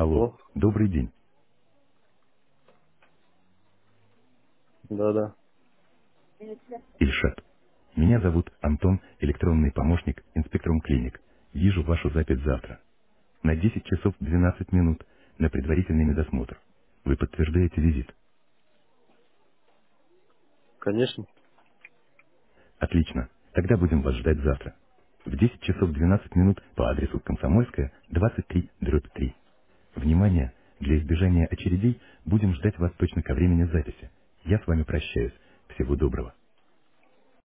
Алло, Алло. добрый день. Да-да. Ильшат. Меня зовут Антон, электронный помощник инспектором клиник. Вижу вашу запись завтра. На 10 часов 12 минут на предварительный медосмотр. Вы подтверждаете визит. Конечно. Отлично. Тогда будем вас ждать завтра. В 10 часов 12 минут по адресу Комсомольская, 23/3. Внимание! Для избежания очередей будем ждать вас точно ко времени записи. Я с вами прощаюсь. Всего доброго.